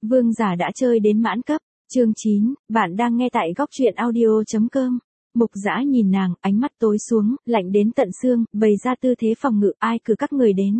Vương giả đã chơi đến mãn cấp, chương 9, bạn đang nghe tại góc truyện audio.com. Mục Dã nhìn nàng, ánh mắt tối xuống, lạnh đến tận xương, bày ra tư thế phòng ngự, ai cử các người đến.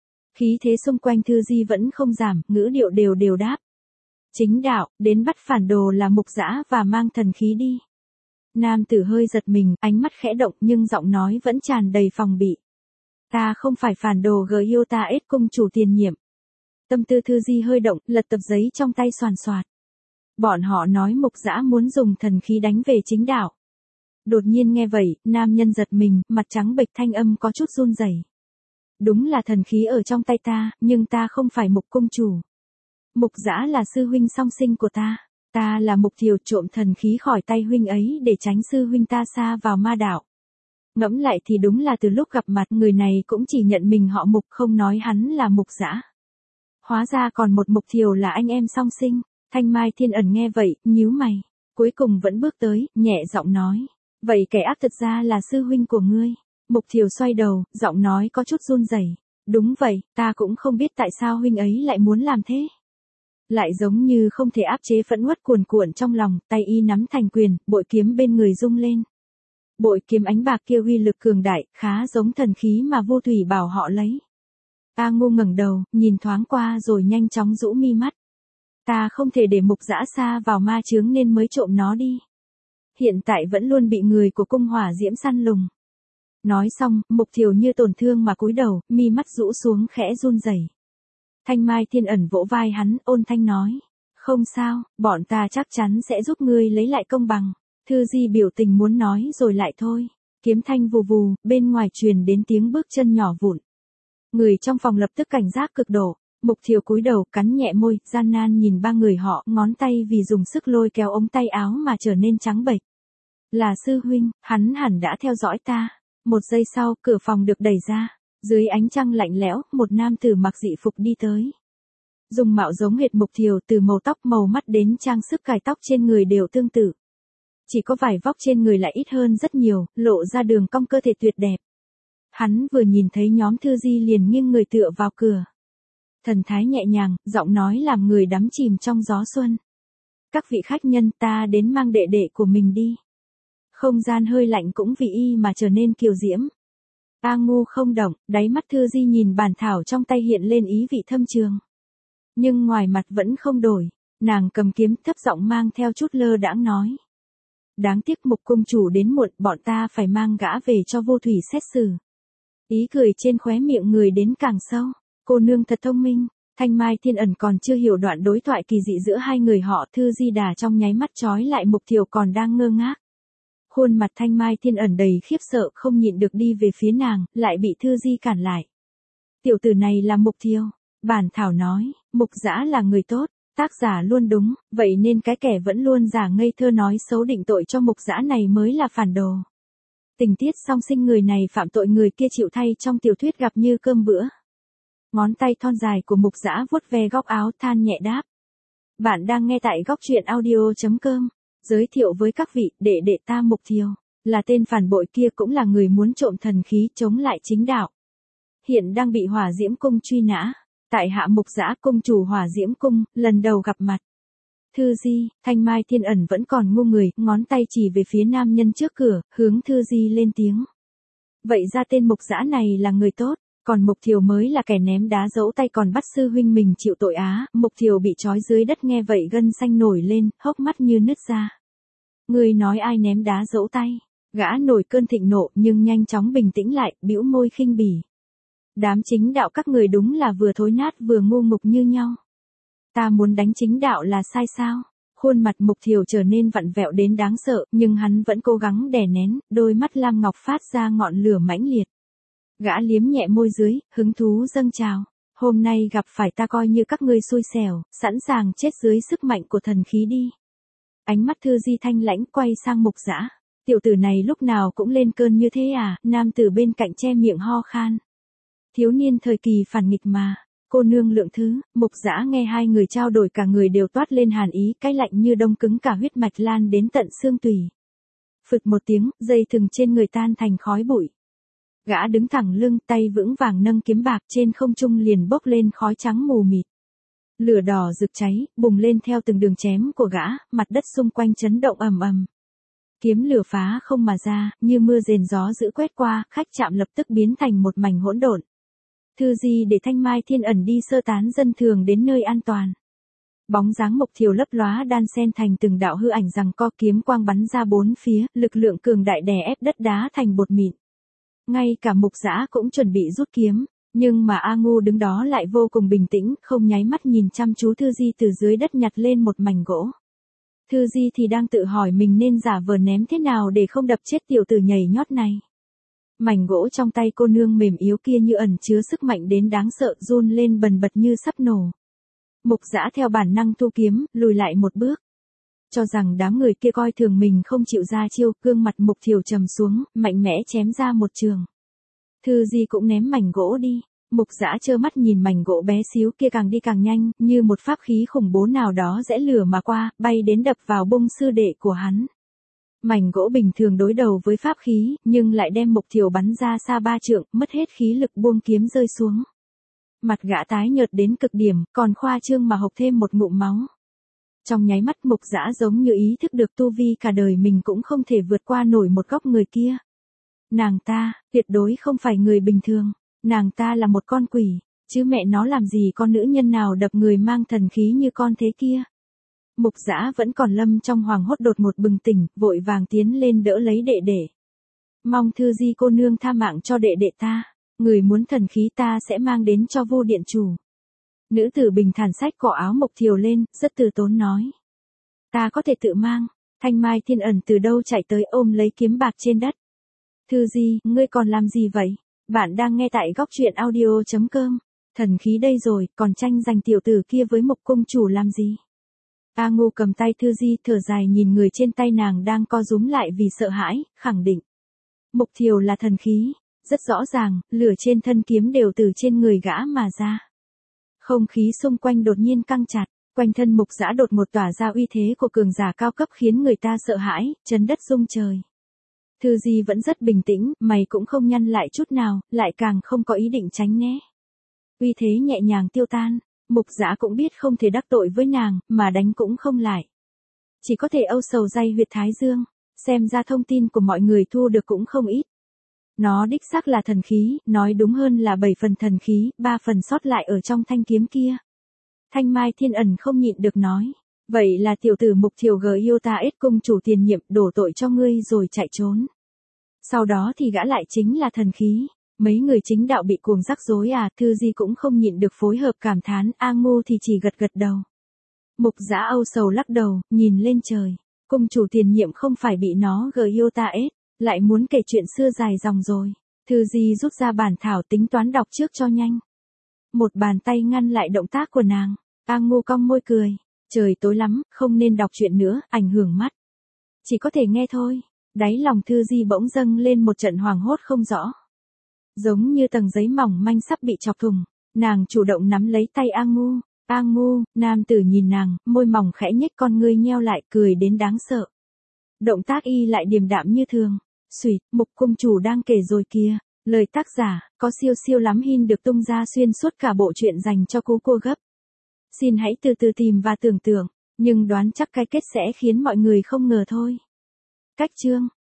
Khí thế xung quanh Thư Di vẫn không giảm, ngữ điệu đều đều đáp. Chính đạo, đến bắt phản đồ là Mục Dã và mang thần khí đi. Nam tử hơi giật mình, ánh mắt khẽ động nhưng giọng nói vẫn tràn đầy phòng bị. Ta không phải phản đồ Gyota S cung chủ tiền nhiệm. Tâm tư Thư Di hơi động, lật tập giấy trong tay xoàn xoạt. Bọn họ nói Mục Dã muốn dùng thần khí đánh về chính đạo. Đột nhiên nghe vậy, nam nhân giật mình, mặt trắng bệch, thanh âm có chút run rẩy. Đúng là thần khí ở trong tay ta, nhưng ta không phải Mục cung chủ. Mục Dã là sư huynh song sinh của ta. Ta là Mục Thiều, trộm thần khí khỏi tay huynh ấy để tránh sư huynh ta sa vào ma đạo. Ngẫm lại thì đúng là từ lúc gặp mặt người này cũng chỉ nhận mình họ Mục, không nói hắn là Mục Dã. Hóa ra còn một Mục Thiều là anh em song sinh. Thanh Mai Thiên Ẩn nghe vậy, nhíu mày. Cuối cùng vẫn bước tới, nhẹ giọng nói. Vậy kẻ ác thật ra là sư huynh của ngươi. Mục Thiều xoay đầu, giọng nói có chút run rẩy. Đúng vậy, ta cũng không biết tại sao huynh ấy lại muốn làm thế. Lại giống như không thể áp chế phẫn uất cuồn cuộn trong lòng, tay y nắm thành quyền, bội kiếm bên người rung lên. Bội kiếm ánh bạc kia uy lực cường đại, khá giống thần khí mà Vô Thủy bảo họ lấy. A Ngu ngẩng đầu, nhìn thoáng qua rồi nhanh chóng rũ mi mắt. Ta không thể để Mục Dã sa vào ma chướng nên mới trộm nó đi. Hiện tại vẫn luôn bị người của cung hỏa diễm săn lùng. Nói xong, Mục Thiều như tổn thương mà cúi đầu, mi mắt rũ xuống khẽ run rẩy. Thanh Mai Thiên Ẩn vỗ vai hắn, ôn thanh nói. Không sao, bọn ta chắc chắn sẽ giúp ngươi lấy lại công bằng. Thư Di biểu tình muốn nói rồi lại thôi. Kiếm thanh vù vù, bên ngoài truyền đến tiếng bước chân nhỏ vụn. Người trong phòng lập tức cảnh giác cực độ. Mục Thiều cúi đầu, cắn nhẹ môi, gian nan nhìn ba người họ, ngón tay vì dùng sức lôi kéo ống tay áo mà trở nên trắng bệch. Là sư huynh, hắn hẳn đã theo dõi ta. Một giây sau, cửa phòng được đẩy ra. Dưới ánh trăng lạnh lẽo, một nam tử mặc dị phục đi tới. Dùng mạo giống hệt Mục Thiều, từ màu tóc màu mắt đến trang sức cài tóc trên người đều tương tự. Chỉ có vải vóc trên người lại ít hơn rất nhiều, lộ ra đường cong cơ thể tuyệt đẹp. Hắn vừa nhìn thấy nhóm Thư Di liền nghiêng người tựa vào cửa. Thần thái nhẹ nhàng, giọng nói làm người đắm chìm trong gió xuân. Các vị khách nhân, ta đến mang đệ đệ của mình đi. Không gian hơi lạnh cũng vì y mà trở nên kiều diễm. A Ngu không động, đáy mắt Thư Di nhìn bản thảo trong tay hiện lên ý vị thâm trường. Nhưng ngoài mặt vẫn không đổi, nàng cầm kiếm thấp giọng mang theo chút lơ đãng nói. Đáng tiếc Mục cung chủ đến muộn, bọn ta phải mang gã về cho Vô Thủy xét xử. Ý cười trên khóe miệng người đến càng sâu. Cô nương thật thông minh. Thanh Mai Thiên Ẩn còn chưa hiểu đoạn đối thoại kỳ dị giữa hai người họ. Thư Di đà trong nháy mắt trói lại Mục Thiều còn đang ngơ ngác. Khuôn mặt Thanh Mai Thiên Ẩn đầy khiếp sợ, không nhịn được đi về phía nàng, lại bị Thư Di cản lại. Tiểu tử này là Mục Thiều. Bản thảo nói, Mục Dã là người tốt, tác giả luôn đúng, vậy nên cái kẻ vẫn luôn giả ngây thơ nói xấu định tội cho Mục Dã này mới là phản đồ. Tình tiết song sinh người này phạm tội người kia chịu thay trong tiểu thuyết gặp như cơm bữa. Ngón tay thon dài của Mục Dã vuốt ve góc áo, than nhẹ đáp. Bạn đang nghe tại góc truyện audio.com. Giới thiệu với các vị, đệ đệ ta Mục Thiều, là tên phản bội kia, cũng là người muốn trộm thần khí chống lại chính đạo. Hiện đang bị Hỏa Diễm Cung truy nã. Tại hạ Mục Dã, cung chủ Hỏa Diễm Cung, lần đầu gặp mặt. Thư Di, Thanh Mai Thiên Ẩn vẫn còn ngu người, ngón tay chỉ về phía nam nhân trước cửa, hướng Thư Di lên tiếng. Vậy ra tên Mục Dã này là người tốt. Còn Mục Thiều mới là kẻ ném đá giẫu tay còn bắt sư huynh mình chịu tội á. Mục Thiều bị trói dưới đất nghe vậy gân xanh nổi lên, hốc mắt như nứt ra. Người nói ai ném đá giẫu tay? Gã nổi cơn thịnh nộ nhưng nhanh chóng bình tĩnh lại, bĩu môi khinh bỉ. Đám chính đạo các người đúng là vừa thối nát vừa ngu ngục như nhau. Ta muốn đánh chính đạo là sai sao? Khuôn mặt Mục Thiều trở nên vặn vẹo đến đáng sợ, nhưng hắn vẫn cố gắng đè nén, đôi mắt lam ngọc phát ra ngọn lửa mãnh liệt. Gã liếm nhẹ môi dưới, hứng thú dâng trào. Hôm nay gặp phải ta coi như các ngươi xui xẻo, sẵn sàng chết dưới sức mạnh của thần khí đi. Ánh mắt Thư Di thanh lãnh quay sang Mục Dã. Tiểu tử này lúc nào cũng lên cơn như thế à? Nam tử bên cạnh che miệng ho khan. Thiếu niên thời kỳ phản nghịch mà. Cô nương lượng thứ. Mục Dã nghe hai người trao đổi cả người đều toát lên hàn ý, cái lạnh như đông cứng cả huyết mạch lan đến tận xương tủy. Phực một tiếng, dây thừng trên người tan thành khói bụi. Gã đứng thẳng lưng, tay vững vàng nâng kiếm bạc, trên không trung liền bốc lên khói trắng mù mịt. Lửa đỏ rực cháy, bùng lên theo từng đường chém của gã, mặt đất xung quanh chấn động ầm ầm. Kiếm lửa phá không mà ra, như mưa rền gió dữ quét qua, khách trạm lập tức biến thành một mảnh hỗn độn. Thư Di để Thanh Mai Thiên Ẩn đi sơ tán dân thường đến nơi an toàn. Bóng dáng Mộc Thiều lấp lóa đan xen thành từng đạo hư ảnh giằng co, kiếm quang bắn ra bốn phía, lực lượng cường đại đè ép đất đá thành bột mịn. Ngay cả Mục Dã cũng chuẩn bị rút kiếm, nhưng mà A Ngu đứng đó lại vô cùng bình tĩnh, không nháy mắt nhìn chăm chú Thư Di từ dưới đất nhặt lên một mảnh gỗ. Thư Di thì đang tự hỏi mình nên giả vờ ném thế nào để không đập chết tiểu tử nhảy nhót này. Mảnh gỗ trong tay cô nương mềm yếu kia như ẩn chứa sức mạnh đến đáng sợ, run lên bần bật như sắp nổ. Mục Dã theo bản năng thu kiếm, lùi lại một bước. Cho rằng đám người kia coi thường mình không chịu ra chiêu, gương mặt Mục Thiều trầm xuống, mạnh mẽ chém ra một trường. Thư Di cũng ném mảnh gỗ đi. Mục Dã trơ mắt nhìn mảnh gỗ bé xíu kia càng đi càng nhanh, như một pháp khí khủng bố nào đó rẽ lửa mà qua, bay đến đập vào bông sư đệ của hắn. Mảnh gỗ bình thường đối đầu với pháp khí, nhưng lại đem Mục Thiều bắn ra xa 3 trượng, mất hết khí lực buông kiếm rơi xuống. Mặt gã tái nhợt đến cực điểm, còn khoa trương mà hộc thêm một ngụm máu. Trong nháy mắt Mục Dã giống như ý thức được tu vi cả đời mình cũng không thể vượt qua nổi một góc người kia. Nàng ta, tuyệt đối không phải người bình thường. Nàng ta là một con quỷ, chứ mẹ nó làm gì con nữ nhân nào đập người mang thần khí như con thế kia. Mục Dã vẫn còn lâm trong hoàng hốt đột ngột bừng tỉnh, vội vàng tiến lên đỡ lấy đệ đệ. Mong Thư Di cô nương tha mạng cho đệ đệ ta, người muốn thần khí ta sẽ mang đến cho vô điện chủ. Nữ tử bình thản xách cổ áo Mộc Thiều lên, rất từ tốn nói. Ta có thể tự mang. Thanh Mai Thiên Ẩn từ đâu chạy tới ôm lấy kiếm bạc trên đất. Thư Di, ngươi còn làm gì vậy? Bạn đang nghe tại góc truyện audio.com. Thần khí đây rồi, còn tranh giành tiểu tử kia với Mộc cung chủ làm gì? A Ngu cầm tay Thư Di thở dài nhìn người trên tay nàng đang co rúm lại vì sợ hãi, khẳng định. Mộc Thiều là thần khí, rất rõ ràng, lửa trên thân kiếm đều từ trên người gã mà ra. Không khí xung quanh đột nhiên căng chặt, quanh thân Mục Dã đột ngột tỏa ra uy thế của cường giả cao cấp khiến người ta sợ hãi, chấn đất rung trời. Thư Di vẫn rất bình tĩnh, mày cũng không nhăn lại chút nào, lại càng không có ý định tránh né. Uy thế nhẹ nhàng tiêu tan, Mục Dã cũng biết không thể đắc tội với nàng, mà đánh cũng không lại. Chỉ có thể âu sầu day huyệt thái dương, xem ra thông tin của mọi người thu được cũng không ít. Nó đích xác là thần khí, nói đúng hơn là 7 phần thần khí, 3 phần sót lại ở trong thanh kiếm kia. Thanh Mai Thiên Ẩn không nhịn được nói. Vậy là tiểu tử Mục Thiều Giota cung chủ tiền nhiệm đổ tội cho ngươi rồi chạy trốn. Sau đó thì gã lại chính là thần khí. Mấy người chính đạo bị cuồng rắc rối à, Thư Di cũng không nhịn được phối hợp cảm thán, A Ngu thì chỉ gật gật đầu. Mục Dã âu sầu lắc đầu, nhìn lên trời. Cung chủ tiền nhiệm không phải bị nó Giota, lại muốn kể chuyện xưa dài dòng rồi. Thư Di rút ra bản thảo tính toán đọc trước cho nhanh. Một bàn tay ngăn lại động tác của nàng. A Ngu cong môi cười. Trời tối lắm, không nên đọc chuyện nữa, ảnh hưởng mắt. Chỉ có thể nghe thôi. Đáy lòng Thư Di bỗng dâng lên một trận hoảng hốt không rõ. Giống như tầng giấy mỏng manh sắp bị chọc thủng, nàng chủ động nắm lấy tay A Ngu. A Ngu, nam tử nhìn nàng, môi mỏng khẽ nhếch, con ngươi nheo lại, cười đến đáng sợ. Động tác y lại điềm đạm như thường. Xùy, Mục cung chủ đang kể rồi kìa. Lời tác giả, có siêu siêu lắm hin được tung ra xuyên suốt cả bộ truyện dành cho cú cua gấp. Xin hãy từ từ tìm và tưởng tượng, nhưng đoán chắc cái kết sẽ khiến mọi người không ngờ thôi. Cách chương